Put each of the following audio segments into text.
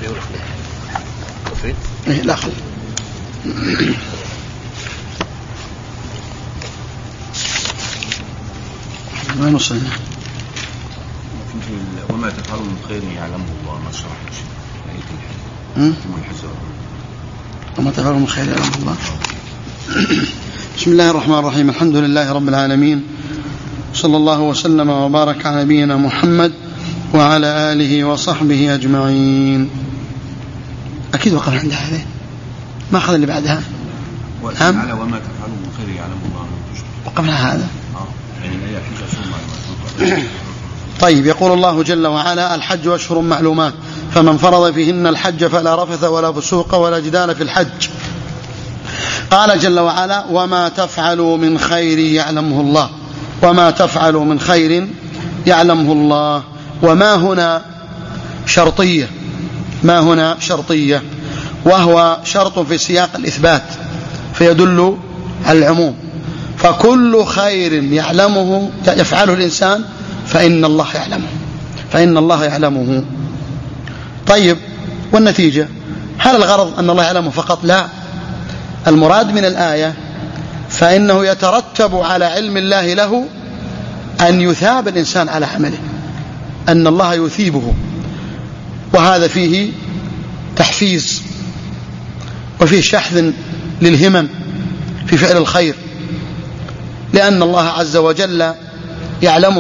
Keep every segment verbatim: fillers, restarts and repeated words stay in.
إيه لا خل ما نوصلنا. وما تفعلوا من خير يعلمه الله. ما شرحنا شيء آية الحجر. وما تفعلوا من خير يعلمه الله. بسم الله الرحمن الرحيم. الحمد لله رب العالمين، صلى الله وسلم وبارك على نبينا محمد وعلى آله وصحبه أجمعين. أكيد وقف عند هذا، ما أخذ اللي بعدها. نعم. على وما تفعلوا من خير يعلمه الله. وقفنا هذا. يعني طيب، يقول الله جل وعلا: الحج أشهر معلومات فمن فرض فيهن الحج فلا رفث ولا فسوق ولا جدال في الحج. قال جل وعلا: وما تفعلوا من خير يعلمه الله. وما تفعلوا من خير يعلمه الله. وما هنا شرطية، ما هنا شرطية، وهو شرط في سياق الإثبات فيدل على العموم. فكل خير يعلمه يفعله الإنسان فإن الله يعلمه، فإن الله يعلمه. طيب، والنتيجة هل الغرض أن الله يعلمه فقط؟ لا، المراد من الآية فإنه يترتب على علم الله له أن يثاب الإنسان على عمله، أن الله يثيبه، وهذا فيه تحفيز وفيه شحذ للهمم في فعل الخير، لأن الله عز وجل يعلمه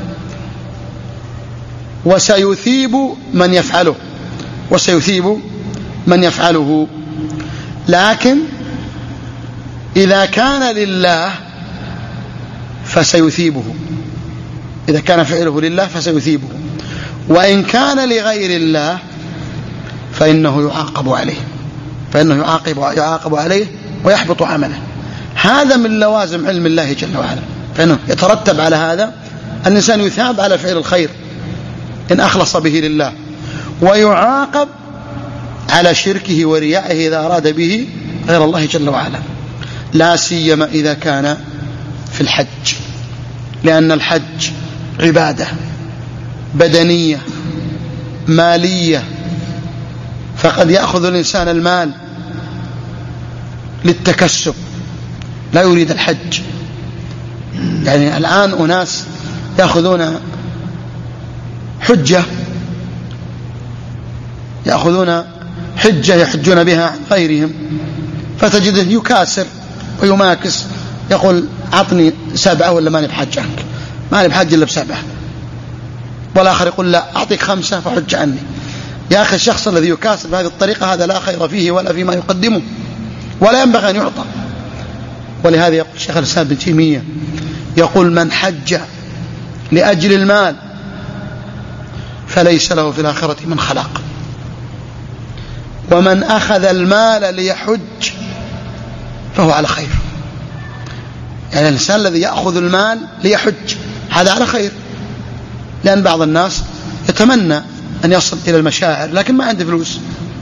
وسيثيب من يفعله، وسيثيب من يفعله. لكن إذا كان لله فسيثيبه، إذا كان فعله لله فسيثيبه، وإن كان لغير الله فإنه يعاقب عليه، فإنه يعاقب, يعاقب عليه ويحبط عمله. هذا من لوازم علم الله جل وعلا، فإنه يترتب على هذا الإنسان يثاب على فعل الخير إن أخلص به لله، ويعاقب على شركه وريائه إذا أراد به غير الله جل وعلا، لا سيما إذا كان في الحج، لأن الحج عبادة بدنية مالية، فقد يأخذ الإنسان المال للتكسب، لا يريد الحج. يعني الآن أناس يأخذون حجة يأخذون حجة يحجون بها عن غيرهم، فتجده يكاسر ويماكس، يقول: أعطني سبعة ولا ماني بحج عنك، ماني بحج إلا بسبعة. والآخر يقول: لا، أعطيك خمسة فحج عني. يا أخي، الشخص الذي يكاسر بهذه الطريقة هذا لا خير فيه ولا فيما يقدمه، ولا ينبغي أن يعطى. ولهذا يقول شيخ الإسلام ابن تيمية، يقول: من حج لأجل المال فليس له في الآخرة من خلاق، ومن أخذ المال ليحج فهو على خير. يعني الإنسان الذي يأخذ المال ليحج هذا على خير، لأن بعض الناس يتمنى أن يصل إلى المشاعر لكن ما عنده فلوس،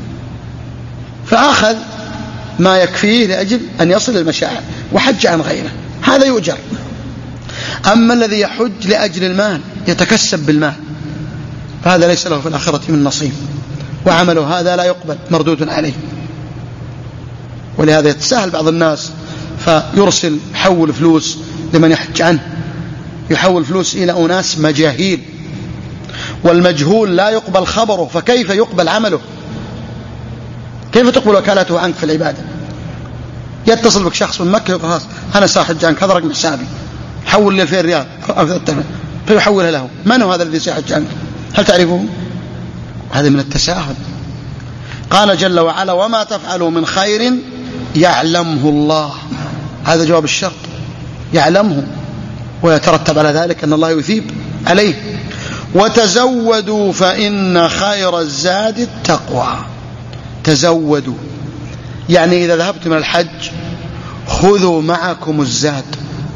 فأخذ ما يكفيه لأجل أن يصل إلى المشاعر وحج عن غيره، هذا يؤجر. أما الذي يحج لأجل المال يتكسب بالمال فهذا ليس له في الآخرة من نصيب، وعمله هذا لا يقبل، مردود عليه. ولهذا يتساهل بعض الناس فيرسل يحول فلوس لمن يحج عنه، يحول فلوس إلى أناس مجاهيل، والمجهول لا يقبل خبره، فكيف يقبل عمله؟ كيف تقبل وكالته عنك في العبادة؟ يتصل بك شخص من مكة يقول: خلاص أنا ساحج عنك، هذا رقم حسابي، حول لي ألفين ريال فيحولها له. من هو هذا الذي سيحج عنك؟ هل تعرفه؟ هذا من التساهل. قال جل وعلا: وما تفعلوا من خير يعلمه الله. هذا جواب الشرط، يعلمه، ويترتب على ذلك أن الله يثيب عليه. وتزودوا فإن خير الزاد التقوى. تزودوا يعني إذا ذهبتم من الحج خذوا معكم الزاد،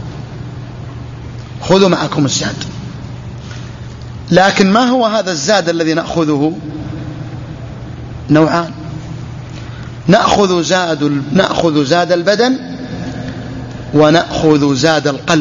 خذوا معكم الزاد. لكن ما هو هذا الزاد الذي نأخذه؟ نوعان: نأخذ زاد نأخذ زاد البدن ونأخذ زاد القلب.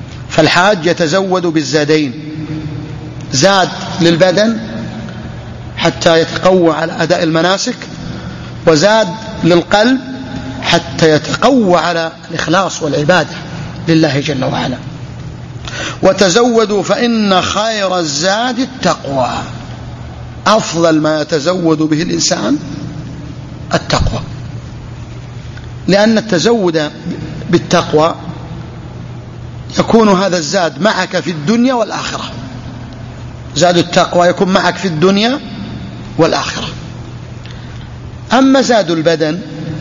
فالحاج يتزود بالزادين: زاد للبدن حتى يتقوى على أداء المناسك، وزاد للقلب حتى يتقوى على الإخلاص والعبادة لله جل وعلا. وتزودوا فإن خير الزاد التقوى، أفضل ما يتزود به الإنسان التقوى، لأن التزود بالتقوى يكون هذا الزاد معك في الدنيا والآخرة. زاد التقوى يكون معك في الدنيا والآخرة. أما زاد البدن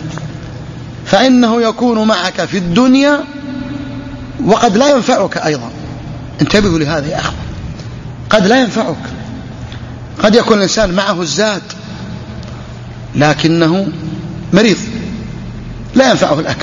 فإنه يكون معك في الدنيا وقد لا ينفعك أيضا. انتبهوا لهذا يا أخوة، قد لا ينفعك. قد يكون الإنسان معه الزاد لكنه مريض لا ينفعه الأكل،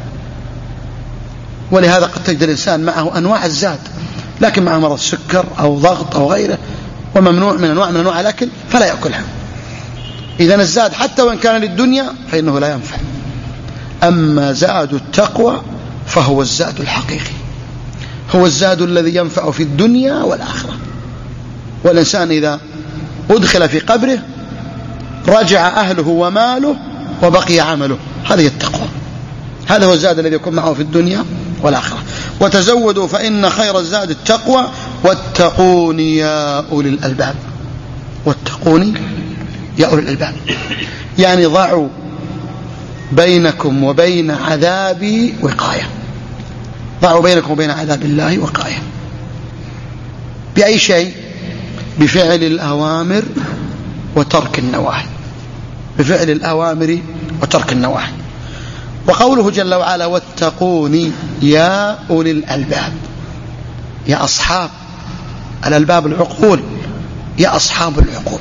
ولهذا قد تجد الإنسان معه أنواع الزاد لكن معه مرض سكر أو ضغط أو غيره وممنوع من أنواع من أنواع الأكل فلا يأكلها. إذن الزاد حتى وإن كان للدنيا فإنه لا ينفع. أما زاد التقوى فهو الزاد الحقيقي، هو الزاد الذي ينفع في الدنيا والآخرة. والإنسان إذا أدخل في قبره رجع أهله وماله وبقي عمله، هذه التقوى، هذا هو الزاد الذي يكون معه في الدنيا والآخرة. وتزودوا فإن خير الزاد التقوى واتقوني يا أولي الألباب. واتقوني يا أولي الألباب يعني ضعوا بينكم وبين عذابي وقاية، ضعوا بينكم وبين عذاب الله وقاية. بأي شيء؟ بفعل الأوامر وترك النواهي، بفعل الأوامر وترك النواهي. وقوله جل وعلا واتقوني يا أولي الألباب، يا أصحاب الألباب العقول، يا أصحاب العقول،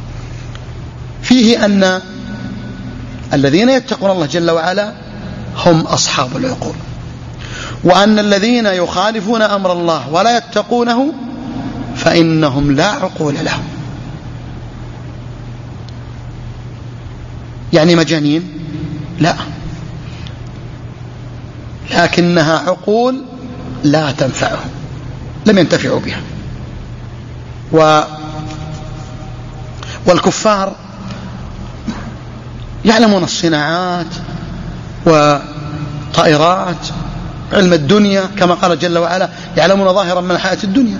فيه أن الذين يتقون الله جل وعلا هم أصحاب العقول، وأن الذين يخالفون أمر الله ولا يتقونه فإنهم لا عقول لهم. يعني مجانين؟ لا، لكنها عقول لا تنفعهم، لم ينتفعوا بها. و والكفار يعلمون الصناعات وطائرات علم الدنيا كما قال جل وعلا يعلمون ظاهرا من الحياة الدنيا،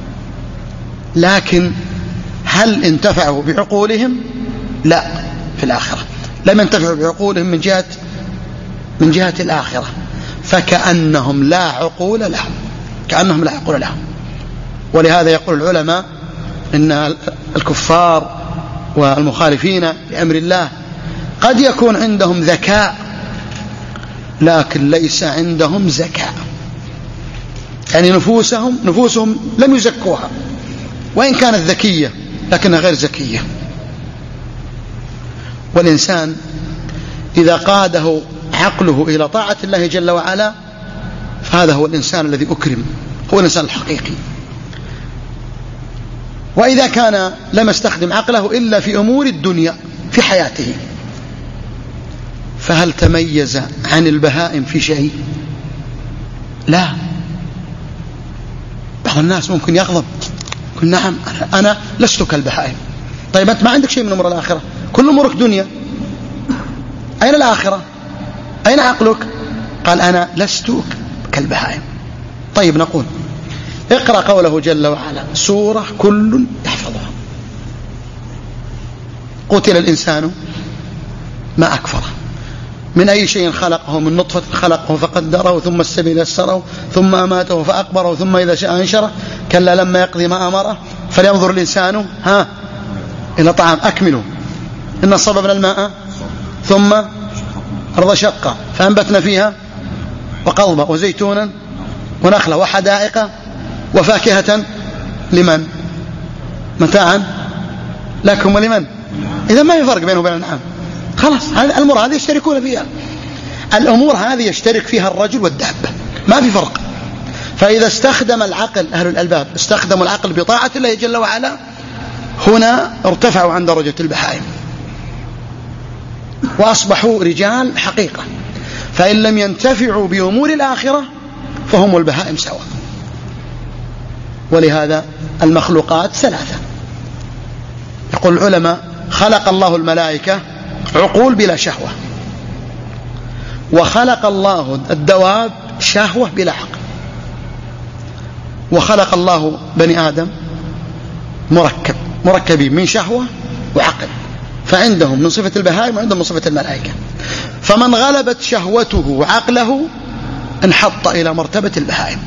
لكن هل انتفعوا بعقولهم؟ لا، في الآخرة لم ينتفعوا بعقولهم من جهة من جهة الآخرة، فكأنهم لا عقول لهم، كأنهم لا عقول لهم. ولهذا يقول العلماء إن الكفار والمخالفين لأمر الله قد يكون عندهم ذكاء لكن ليس عندهم زكاة، يعني نفوسهم نفوسهم لم يزكوها، وإن كانت ذكية لكنها غير زكية. والإنسان إذا قاده عقله إلى طاعة الله جل وعلا فهذا هو الإنسان الذي أكرم، هو الإنسان الحقيقي. وإذا كان لم يستخدم عقله إلا في أمور الدنيا في حياته فهل تميز عن البهائم في شيء؟ لا. بعض الناس ممكن يغضب يقول نعم أنا لست كالبهائم. طيب أنت ما عندك شيء من أمور الآخرة، كل أمورك دنيا، أين الآخرة؟ أين عقلك؟ قال أنا لست كالبهائم. طيب نقول اقرأ قوله جل وعلا سورة كل يحفظها. قتل الإنسان ما أكفره، من أي شيء خلقه؟ من نطفة خلقه فقدره ثم السبيل يسره ثم أماته فأقبره ثم إذا شاء أنشره كلا لما يقضي ما أمره فلينظر الإنسان ها إلى طعام أكمله إن صببنا الماء ثم أرض شقة فأنبتنا فيها وقضبا وزيتونا ونخلة وحدائق وفاكهة لمن؟ متاعا لكم ولمن؟ إذا ما يفرق بينه وبين الأنعام، خلاص الأمور هذه يشتركون فيها، الأمور هذه يشترك فيها الرجل والدابة، ما في فرق. فإذا استخدم العقل أهل الألباب استخدموا العقل بطاعة الله جل وعلا هنا ارتفعوا عن درجة البهائم وأصبحوا رجال حقيقة. فإن لم ينتفعوا بأمور الآخرة فهم البهائم سواء. ولهذا المخلوقات ثلاثة، يقول العلماء خلق الله الملائكة عقول بلا شهوة، وخلق الله الدواب شهوة بلا عقل، وخلق الله بني آدم مركب مركبين من شهوة وعقل، فعندهم من صفة البهائم وعندهم من صفة الملائكة. فمن غلبت شهوته وعقله انحط إلى مرتبة البهائم،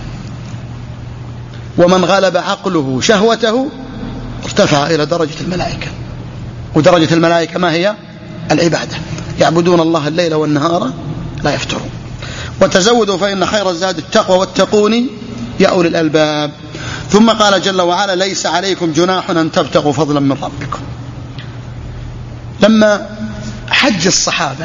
ومن غلب عقله شهوته ارتفع إلى درجة الملائكة. ودرجة الملائكة ما هي؟ العبادة، يعبدون الله الليل والنهار لا يفترون. وتزودوا فإن خير الزاد التقوى واتقوني يا أولي الألباب. ثم قال جل وعلا ليس عليكم جناح أن تبتغوا فضلا من ربكم. لما حج الصحابة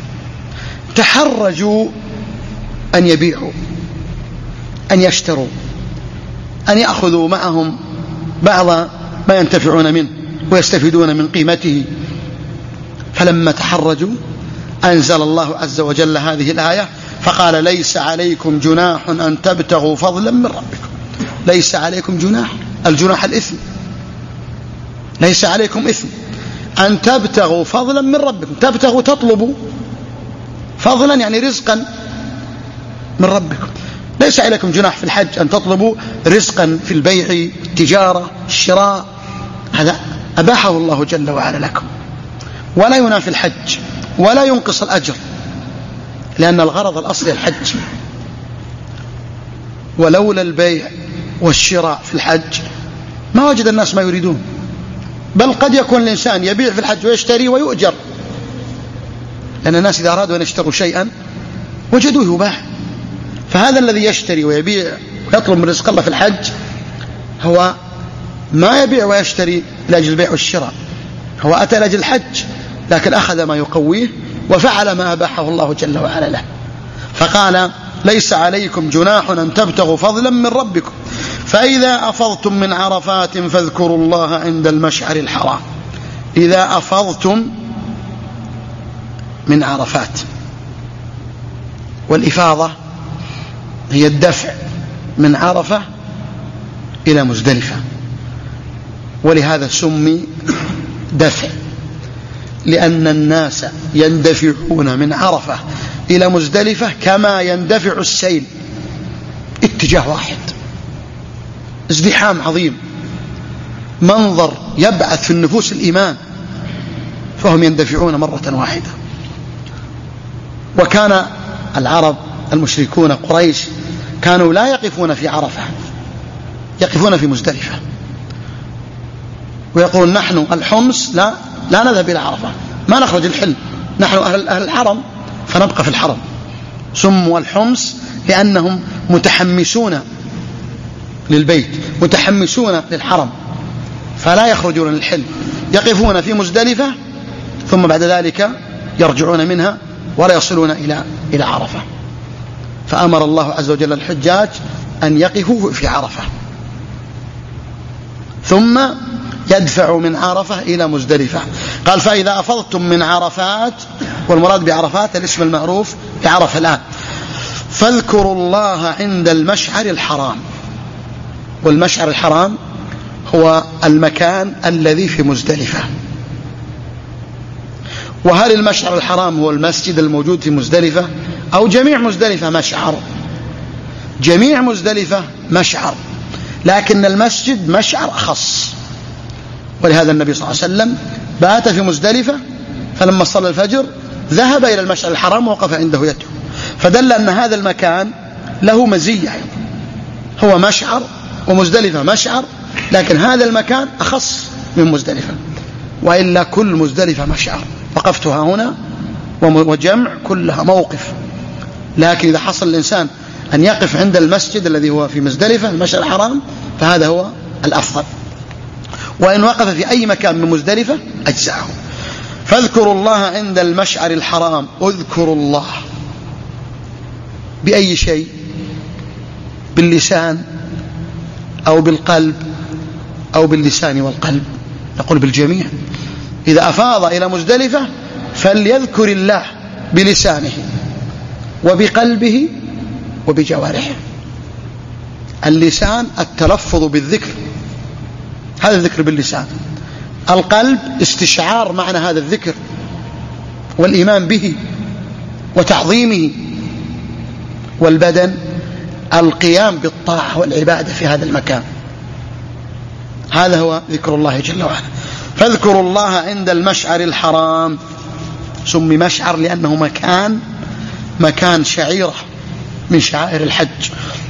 تحرجوا أن يبيعوا، أن يشتروا، أن يأخذوا معهم بعض ما ينتفعون منه ويستفيدون من قيمته، فلما تحرجوا أنزل الله عز وجل هذه الآية فقال ليس عليكم جناح أن تبتغوا فضلا من ربكم. ليس عليكم جناح، الجناح الإثم، ليس عليكم إثم أن تبتغوا فضلا من ربكم. تبتغوا تطلبوا، فضلا يعني رزقا من ربكم. ليس عليكم جناح في الحج أن تطلبوا رزقا في البيع، التجارة، الشراء، هذا أباحه الله جل وعلا لكم، ولا ينافي الحج ولا ينقص الأجر، لأن الغرض الأصلي الحج. ولولا البيع والشراء في الحج ما وجد الناس ما يريدون، بل قد يكون الإنسان يبيع في الحج ويشتري ويؤجر، لأن الناس إذا أرادوا أن يشتروا شيئا وجدوه يباع. فهذا الذي يشتري ويبيع ويطلب من رزق الله في الحج هو ما يبيع ويشتري لأجل البيع والشراء، هو أتى لأجل الحج لكن أخذ ما يقويه وفعل ما أباحه الله جل وعلا له. فقال ليس عليكم جناح أن تبتغوا فضلا من ربكم فإذا أفضتم من عرفات فاذكروا الله عند المشعر الحرام. إذا أفضتم من عرفات، والإفاضة هي الدفع من عرفة إلى مزدلفة، ولهذا سمي دفع، لأن الناس يندفعون من عرفة إلى مزدلفة كما يندفع السيل، اتجاه واحد، ازدحام عظيم، منظر يبعث في النفوس الإيمان، فهم يندفعون مرة واحدة. وكان العرب المشركون قريش كانوا لا يقفون في عرفة، يقفون في مزدلفة، ويقولون نحن الحمص لا لا نذهب إلى عرفة، ما نخرج الحل، نحن أهل, أهل الحرم فنبقى في الحرم. سموا الحمص لأنهم متحمسون للبيت، متحمسون للحرم، فلا يخرجون للحل، يقفون في مزدلفة ثم بعد ذلك يرجعون منها ولا يصلون إلى إلى عرفة. فأمر الله عز وجل الحجاج أن يقفوا في عرفة ثم يدفع من عرفة إلى مزدلفة. قال فإذا أفضتم من عرفات، والمراد بعرفات الاسم المعروف بعرفة الآن، فاذكروا الله عند المشعر الحرام. والمشعر الحرام هو المكان الذي في مزدلفة. وهل المشعر الحرام هو المسجد الموجود في مزدلفة أو جميع مزدلفة مشعر؟ جميع مزدلفة مشعر، لكن المسجد مشعر أخص. ولهذا النبي صلى الله عليه وسلم بات في مزدلفة، فلما صلى الفجر ذهب إلى المشعر الحرام ووقف عنده يده، فدل أن هذا المكان له مزية، هو مشعر ومزدلفة مشعر، لكن هذا المكان أخص من مزدلفة، وإلا كل مزدلفة مشعر. وقفتها هنا وجمع كلها موقف، لكن إذا حصل الإنسان أن يقف عند المسجد الذي هو في مزدلفة المشعر الحرام فهذا هو الأفضل، وإن وقف في أي مكان من مزدلفة أجزعه. فاذكروا الله عند المشعر الحرام. اذكروا الله بأي شيء؟ باللسان أو بالقلب أو باللسان والقلب؟ نقول بالجميع. إذا أفاض إلى مزدلفة فليذكر الله بلسانه وبقلبه وبجوارحه. اللسان التلفظ بالذكر، هذا الذكر باللسان، القلب استشعار معنى هذا الذكر والإيمان به وتعظيمه، والبدن القيام بالطاعة والعبادة في هذا المكان. هذا هو ذكر الله جل وعلا. فاذكروا الله عند المشعر الحرام، سمي مشعر لأنه مكان مكان شعيرة من شعائر الحج.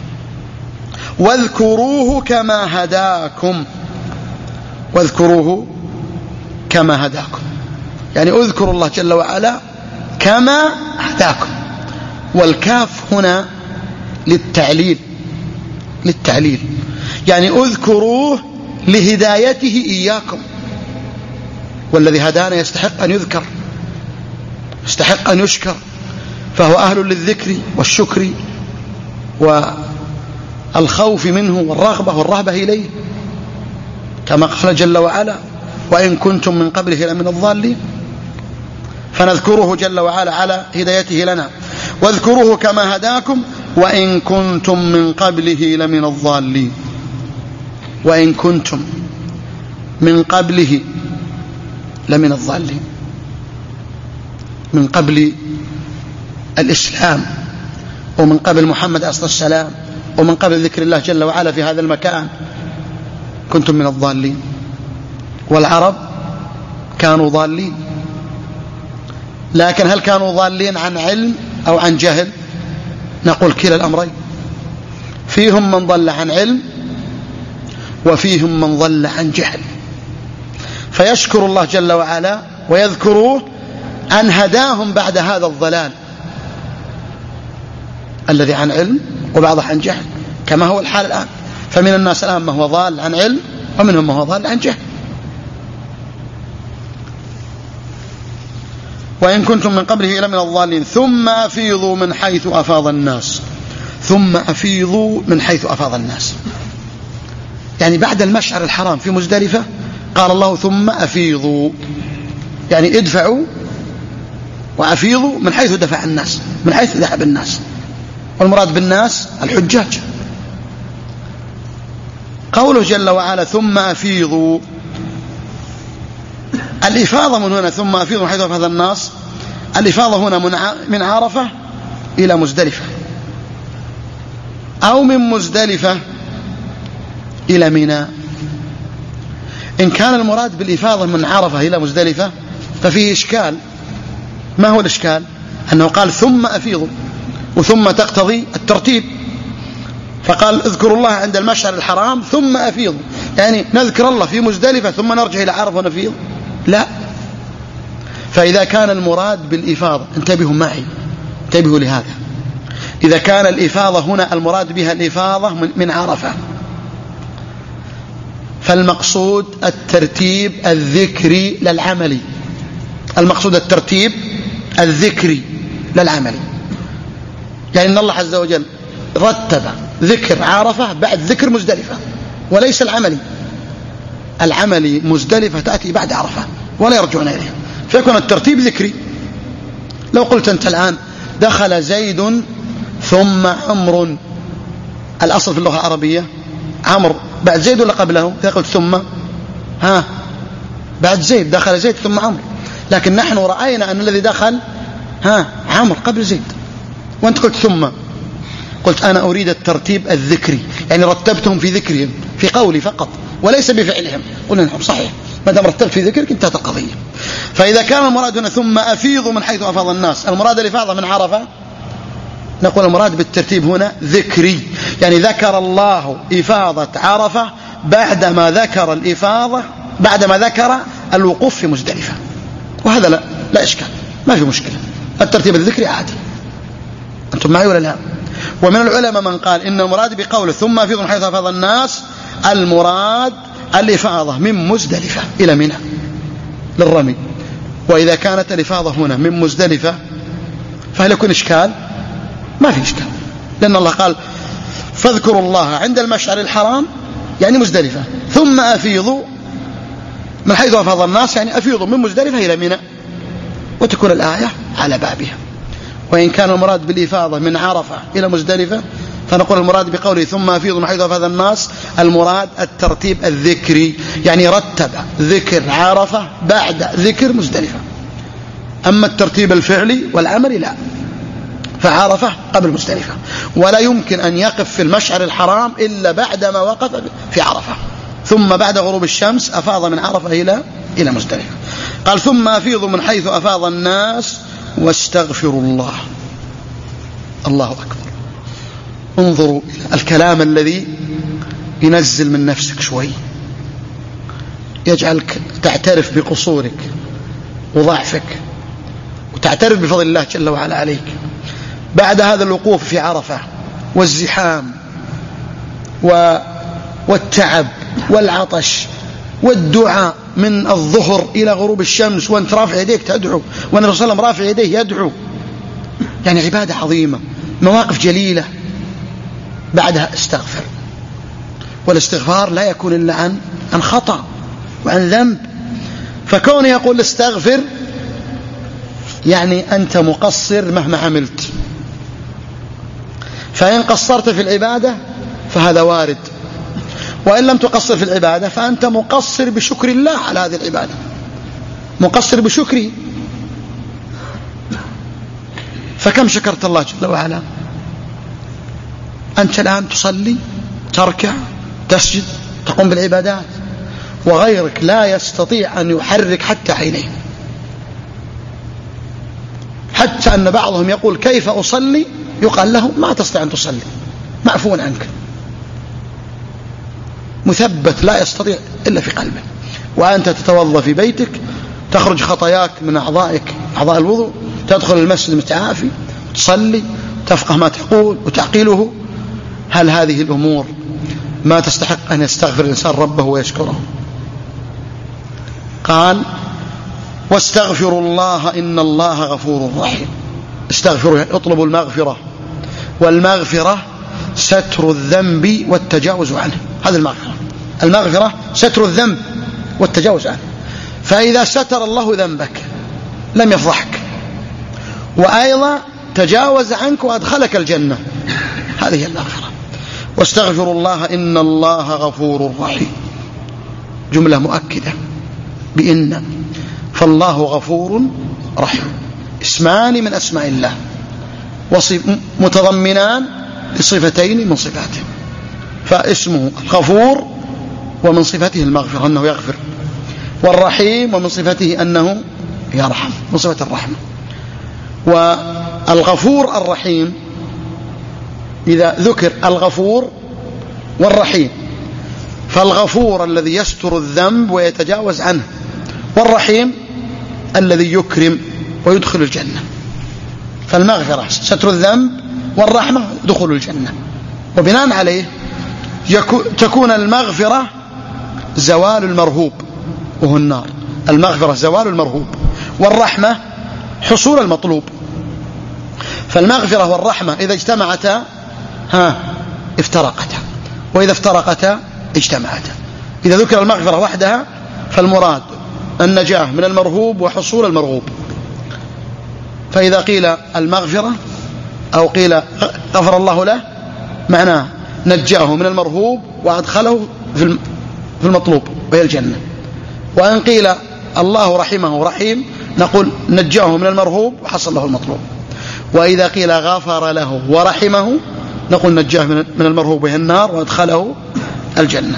واذكروه كما هداكم، واذكروه كما هداكم يعني اذكروا الله جل وعلا كما هداكم. والكاف هنا للتعليل للتعليل يعني اذكروه لهدايته إياكم، والذي هدانا يستحق أن يذكر، يستحق أن يشكر، فهو أهل للذكر والشكر والخوف منه والرغبة والرهبة إليه، كما قال جل وعلا وإن كنتم من قبله لمن الضالين. فنذكره جل وعلا على هدايته لنا. واذكروه كما هداكم وإن كنتم من قبله لمن الضالين. وإن كنتم من قبله لمن الضالين، من قبل الإسلام ومن قبل محمد عليه الصلاة والسلام ومن قبل ذكر الله جل وعلا في هذا المكان كنتم من الضالين. والعرب كانوا ضالين، لكن هل كانوا ضالين عن علم أو عن جهل؟ نقول كلا الأمرين، فيهم من ضل عن علم وفيهم من ضل عن جهل. فيشكر الله جل وعلا ويذكروه أن هداهم بعد هذا الضلال الذي عن علم وبعضه عن جهل، كما هو الحال الآن. فمن الناس الآن ما هو ضال عن علم ومنهم ما هو ضال عن جهل. وإن كنتم من قبله لمن الضالين ثم أفيضوا من حيث أفاض الناس. ثم أفيضوا من حيث أفاض الناس يعني بعد المشعر الحرام في مزدلفة قال الله ثم أفيضوا، يعني ادفعوا وأفيضوا من حيث دفع الناس، من حيث ذهب الناس، والمراد بالناس الحجاج. قوله جل وعلا ثم أفيضوا، الإفاضة من هنا ثم أفيضوا من حيث أفاض الناس، الإفاضة هنا من عرفة إلى مزدلفة أو من مزدلفة إلى منى. إن كان المراد بالإفاضة من عرفة إلى مزدلفة ففيه إشكال. ما هو الإشكال؟ أنه قال ثم أفيضوا، وثم تقتضي الترتيب، فقال اذكروا الله عند المشعر الحرام ثم أفيضوا، يعني نذكر الله في مزدلفة ثم نرجع إلى عرفة ونفيض؟ لا. فإذا كان المراد بالإفاضة، انتبهوا معي انتبهوا لهذا، إذا كان الإفاضة هنا المراد بها الإفاضة من عرفة فالمقصود الترتيب الذكري للعملي، المقصود الترتيب الذكري للعملي، يعني أن الله عز وجل رتب ذكر عرفة بعد ذكر مزدلفة وليس العملي. العملي مزدلفة تأتي بعد عرفة ولا يرجعون إليها، فيكون الترتيب ذكري. لو قلت أنت الآن دخل زيد ثم عمر، الأصل في اللغة العربية عمر بعد زيد ولا قبله؟ إذا قلت ثم ها بعد زيد، دخل زيد ثم عمر، لكن نحن رأينا أن الذي دخل ها عمر قبل زيد، وأنت قلت ثم. قلت أنا أريد الترتيب الذكري، يعني رتبتهم في ذكرهم في قولي فقط وليس بفعلهم. قلنا نعم صحيح، ما دام رتبت في ذكرك انتهت القضية. فإذا كان المراد هنا ثم أفيضوا من حيث أفاض الناس، المراد الإفاضة من عرفة، نقول المراد بالترتيب هنا ذكري، يعني ذكر الله إفاضة عرفة بعدما ذكر الإفاضة بعدما ذكر الوقوف في مزدلفة، وهذا لا, لا إشكال، ما في مشكلة، الترتيب الذكري عادي. أنتم معي ولا لا؟ ومن العلماء من قال إن المراد بقوله ثم أفيضوا من حيث أفاض الناس المراد الإفاضة من مزدلفة إلى منى للرمي. وإذا كانت الإفاضة هنا من مزدلفة فهل يكون إشكال؟ ما في إشكال، لأن الله قال فاذكروا الله عند المشعر الحرام يعني مزدلفة، ثم أفيضوا من حيث أفاض الناس يعني أفيضوا من مزدلفة إلى منى، وتكون الآية على بابها. وإن كان المراد بالإفاضة من عرفة إلى مزدلفة فنقول المراد بقوله ثم أفيضوا من حيث أفاض الناس المراد الترتيب الذكري، يعني رتب ذكر عرفة بعد ذكر مزدلفة. أما الترتيب الفعلي والعملي لا، فعرفة قبل مزدلفة، ولا يمكن أن يقف في المشعر الحرام إلا بعدما وقف في عرفة، ثم بعد غروب الشمس أفاض من عرفة إلى إلى مزدلفة. قال ثم أفيضوا من حيث أفاض الناس واستغفروا الله. الله أكبر. انظروا إلى الكلام الذي ينزل من نفسك شوي، يجعلك تعترف بقصورك وضعفك وتعترف بفضل الله جل وعلا عليك. بعد هذا الوقوف في عرفة والزحام والتعب والعطش والدعاء من الظهر إلى غروب الشمس وانت رافع يديك تدعو، والنبي صلى الله عليه وسلم رافع يديه يدعو، يعني عبادة عظيمة، مواقف جليلة. بعدها استغفر، والاستغفار لا يكون إلا عن عن خطأ وعن ذنب، فكونه يقول استغفر يعني أنت مقصر مهما عملت، فإن قصرت في العبادة فهذا وارد، وإن لم تقصر في العبادة فأنت مقصر بشكر الله على هذه العبادة، مقصر بشكره. فكم شكرت الله جل وعلا؟ أنت الآن تصلي، تركع، تسجد، تقوم بالعبادات، وغيرك لا يستطيع أن يحرك حتى عينيه، حتى أن بعضهم يقول كيف أصلي؟ يقال له ما تستطيع أن تصلي، معفو عنك، مثبت لا يستطيع إلا في قلبه. وأنت تتوضأ في بيتك، تخرج خطاياك من أعضائك أعضاء الوضوء، تدخل المسجد متعافي، تصلي، تفقه ما تقول وتعقيله. هل هذه الأمور ما تستحق أن يستغفر الإنسان ربه ويشكره؟ قال واستغفروا الله إن الله غفور رحيم. استغفروا يعني اطلبوا المغفرة، والمغفرة ستر الذنب والتجاوز عنه. هذا المغفرة، المغفرة ستر الذنب والتجاوز عنه. فإذا ستر الله ذنبك لم يفضحك، وأيضا تجاوز عنك وأدخلك الجنة. هذه هي المغفرة. واستغفروا الله إن الله غفور رحيم، جملة مؤكدة بإن، فالله غفور رحيم، اسمان من أسماء الله متضمنان لصفتين من صفاته، فاسمه الغفور ومن صفته المغفرة أنه يغفر، والرحيم ومن صفته أنه يرحم، من صفة الرحمة. والغفور الرحيم إذا ذكر الغفور والرحيم، فالغفور الذي يستر الذنب ويتجاوز عنه، والرحيم الذي يكرم ويدخل الجنة. فالمغفرة ستر الذنب، والرحمة دخول الجنة. وبناء عليه تكون المغفرة زوال المرهوب وهو النار، المغفرة زوال المرهوب، والرحمة حصول المطلوب. فالمغفرة والرحمة إذا اجتمعتا ها افترقتا، وإذا افترقتا اجتمعتا. إذا ذكر المغفرة وحدها فالمراد النجاة من المرهوب وحصول المرغوب. فإذا قيل المغفرة أو قيل غفر الله له معناه نجاه من المرهوب وأدخله في المطلوب وهي الجنة. وإن قيل الله رحمه رحيم نقول نجاه من المرهوب وحصل له المطلوب. وإذا قيل غفر له ورحمه نقول نجاه من المرهوب وهي النار وأدخله الجنة.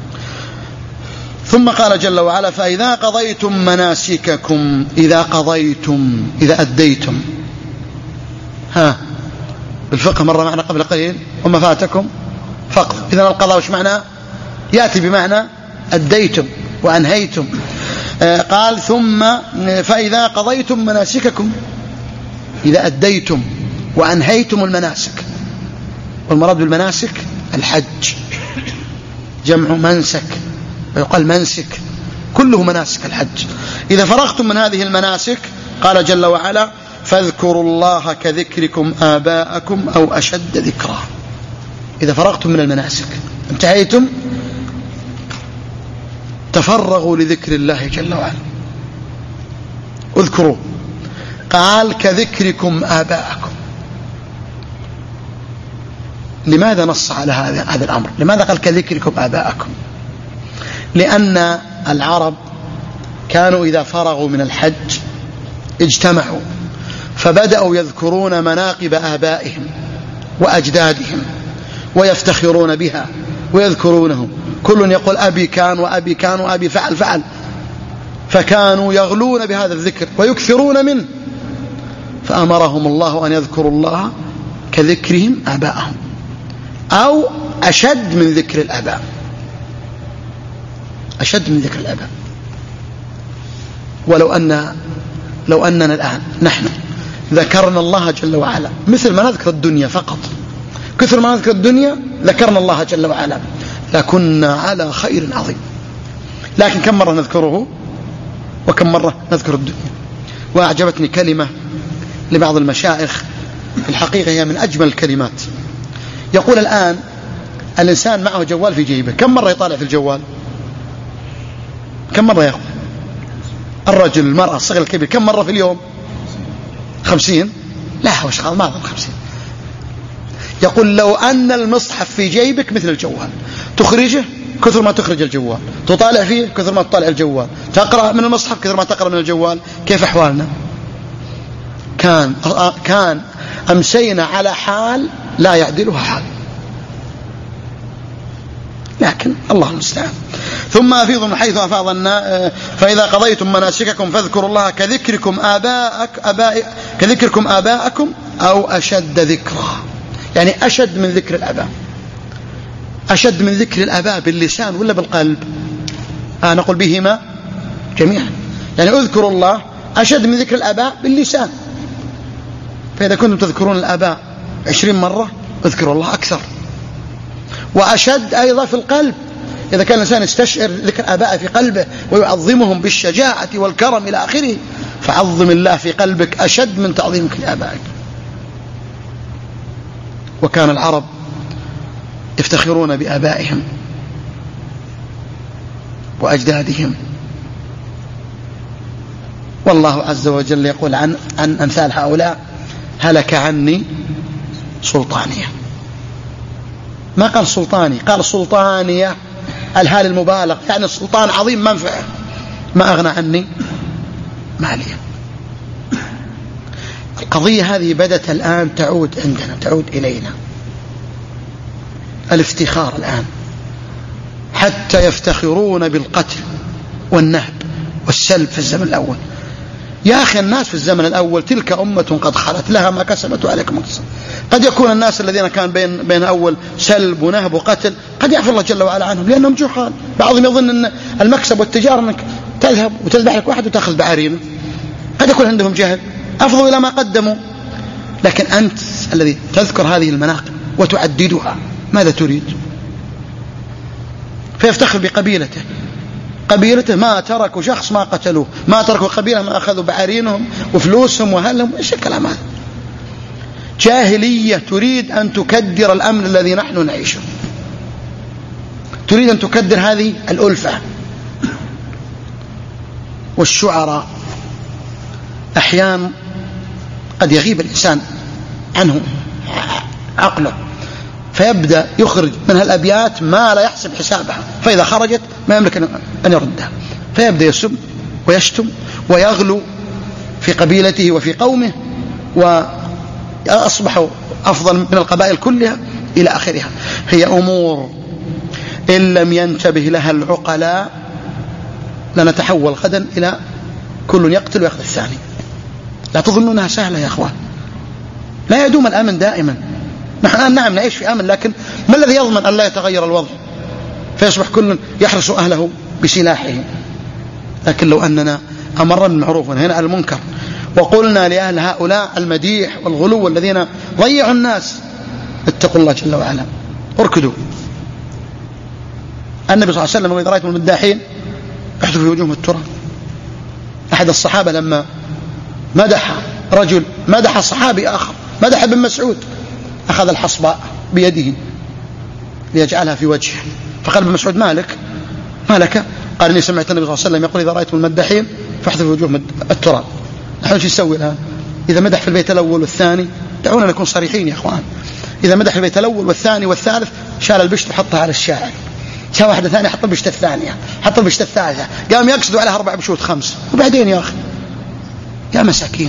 ثم قال جل وعلا فإذا قضيتم مناسككم، إذا قضيتم إذا أديتم، ها بالفقه مرة معنا قبل قليل وما فاتكم فقط. إذن القضاء وش معنى؟ يأتي بمعنى أديتم وأنهيتم. آه قال ثم فإذا قضيتم مناسككم، إذا أديتم وأنهيتم المناسك. والمراد بالمناسك الحج، جمع منسك ويقال منسك، كله مناسك الحج. إذا فرغتم من هذه المناسك قال جل وعلا فاذكروا الله كذكركم آباءكم أو أشد ذكرا. إذا فرغتم من المناسك انتهيتم تفرغوا لذكر الله جل وعلا، اذكروا. قال كذكركم آباءكم، لماذا نص على هذا هذا الأمر؟ لماذا قال كذكركم آباءكم؟ لأن العرب كانوا إذا فرغوا من الحج اجتمعوا فبدأوا يذكرون مناقب آبائهم وأجدادهم ويفتخرون بها ويذكرونهم، كل يقول أبي كان وأبي كان وأبي فعل فعل، فكانوا يغلون بهذا الذكر ويكثرون منه، فأمرهم الله أن يذكروا الله كذكرهم آباءهم أو أشد من ذكر الآباء، أشد من ذكر الآباء. ولو أن لو أننا الآن نحن ذكرنا الله جل وعلا مثل ما نذكر الدنيا فقط، كثر ما نذكر الدنيا ذكرنا الله جل وعلا لكنا على خير عظيم. لكن كم مرة نذكره وكم مرة نذكر الدنيا. وأعجبتني كلمة لبعض المشايخ في الحقيقة هي من أجمل الكلمات. يقول الآن الإنسان معه جوال في جيبه، كم مرة يطالع في الجوال؟ كم مرة يا أخوة؟ الرجل المرأة الصغير الكبير كم مرة في اليوم؟ خمسين؟ لا هو شغال ما أظن خمسين. يقول لو أن المصحف في جيبك مثل الجوال، تخرجه كثر ما تخرج الجوال، تطالع فيه كثر ما تطالع الجوال، تقرأ من المصحف كثر ما تقرأ من الجوال. كيف أحوالنا؟ كان كان أمسينا على حال لا يعدلها حال، لكن الله المستعان. ثم أفيضوا من حيث أفاض الناس فإذا قضيتم مناسككم فاذكروا الله كذكركم آباءك أباء كذكركم آباءكم أو أشد ذكرا، يعني أشد من ذكر الآباء. أشد من ذكر الآباء باللسان ولا بالقلب؟ آه نقول بهما جميعا، يعني اذكروا الله أشد من ذكر الآباء باللسان. فإذا كنتم تذكرون الآباء عشرين مرة اذكروا الله أكثر. وأشد أيضا في القلب، إذا كان الإنسان يستشعر ذكر آباء في قلبه ويعظمهم بالشجاعة والكرم إلى آخره، فعظم الله في قلبك أشد من تعظيمك لآبائك. وكان العرب يفتخرون بآبائهم وأجدادهم. والله عز وجل يقول عن, عن أمثال هؤلاء هلك عني سلطانية. ما قال سلطاني، قال سلطانية، الهال المبالغ، يعني السلطان عظيم منفعه. ما أغنى عني مالية. القضية هذه بدت الآن تعود عندنا، تعود إلينا الافتخار الآن، حتى يفتخرون بالقتل والنهب والسلب في الزمن الأول. يا أخي الناس في الزمن الأول تلك أمة قد خلت لها ما كسبت وعليكم ما كسبت. قد يكون الناس الذين كان بين بين أول سلب ونهب وقتل قد يعفو الله جل وعلا عنهم لأنهم جهال. بعضهم يظن أن المكسب والتجارة أنك تذهب وتذبح لك واحد وتأخذ بعارينه، قد يكون عندهم جهل أفضوا إلى ما قدموا. لكن أنت الذي تذكر هذه المناقب وتعددها ماذا تريد؟ فيفتخر بقبيلته، قبيلته ما تركوا شخص ما قتلوه، ما تركوا قبيلة ما أخذوا بعارينهم وفلوسهم وهلهم. إيش الكلام هذا؟ جاهلية تريد أن تكدر الأمن الذي نحن نعيشه، تريد أن تكدر هذه الألفة. والشعراء أحيانا قد يغيب الإنسان عنه عقله فيبدأ يخرج منها الأبيات ما لا يحسب حسابها، فإذا خرجت ما يملك أن يردها، فيبدأ يسب ويشتم ويغلو في قبيلته وفي قومه، وأصبحوا أفضل من القبائل كلها إلى آخرها. هي أمور إن لم ينتبه لها العقلاء لنتحول غدا إلى كل يقتل ويأخذ الثاني. لا تظنونها سهلة يا أخوان، لا يدوم الأمن دائما. نحن نعم نعيش في أمن، لكن ما الذي يضمن أن لا يتغير الوضع فيصبح كل يحرس أهله بسلاحه؟ لكن لو أننا أمرنا بالمعروف ونهينا عن المنكر وقلنا لأهل هؤلاء المديح والغلو الذين ضيعوا الناس اتقوا الله جل وعلا، اركدوا. النبي صلى الله عليه وسلم وإذا رأيتم المداحين احذفوا في وجوههم التراب. أحد الصحابة لما مدح رجل مدح صحابي آخر، مدح ابن مسعود، أخذ الحصباء بيده ليجعلها في وجهه، فقال ابن مسعود مالك مالك؟ قال إني سمعت النبي صلى الله عليه وسلم يقول إذا رأيتم المداحين فاحذفوا في وجوههم التراب. نحن شو نسوي الآن؟ إذا مدح في البيت الأول والثاني، دعونا نكون صريحين يا أخوان، إذا مدح البيت الأول والثاني والثالث شال البشت وحطها على الشاعر، شاء واحدة ثانية حط البشت الثانية، حط البشت الثالثة، قام يقصدوا عليها أربع بشوت خمس. وبعدين يا أخي يا مساكين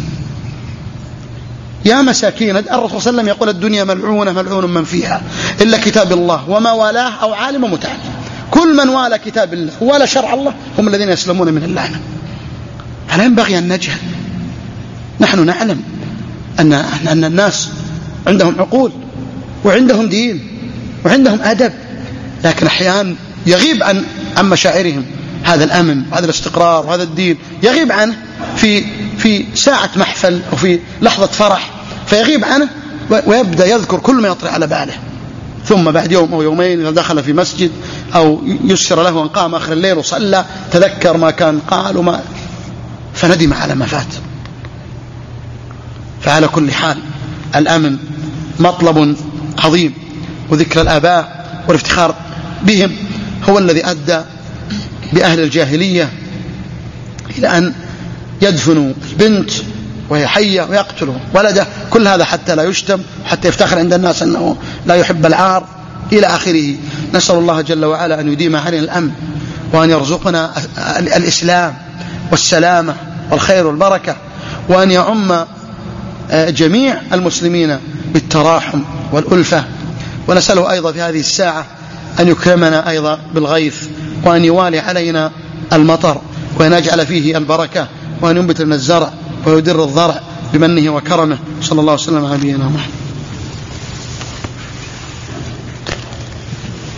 يا مساكين، الرسول صلى الله عليه وسلم يقول الدنيا ملعونة ملعون من فيها إلا كتاب الله وما والاه أو عالم ومتعلم. كل من والى كتاب الله ولا شرع الله هم الذين يسلمون من اللعنة. فلا ينبغي أن نجهل. نحن نعلم أن, أن الناس عندهم عقول وعندهم دين وعندهم أدب، لكن أحيانا يغيب عن عن مشاعرهم هذا الأمن وهذا الاستقرار وهذا الدين، يغيب عنه في في ساعة محفل أو في لحظة فرح فيغيب عنه ويبدأ يذكر كل ما يطرأ على باله، ثم بعد يوم أو يومين إذا دخل في مسجد أو يسر له أن قام آخر الليل وصلى تذكر ما كان قال وما فندم على ما فات. فعلى كل حال الأمن مطلب عظيم، وذكر الآباء والافتخار بهم هو الذي أدى بأهل الجاهلية إلى أن يدفنوا البنت وهي حية ويقتلوا ولده، كل هذا حتى لا يشتم، حتى يفتخر عند الناس أنه لا يحب العار إلى آخره. نسأل الله جل وعلا أن يديم علينا الأمن وأن يرزقنا الإسلام والسلامة والخير والبركة، وأن يعم جميع المسلمين بالتراحم والألفة. ونسأله أيضا في هذه الساعة أن يكرمنا أيضا بالغيث، وأن يوالي علينا المطر، وأن يجعل فيه البركة، وأن ينبت لنا الزرع ويدر الضرع بمنه وكرمه. صلى الله عليه وسلم على نبينا محمد.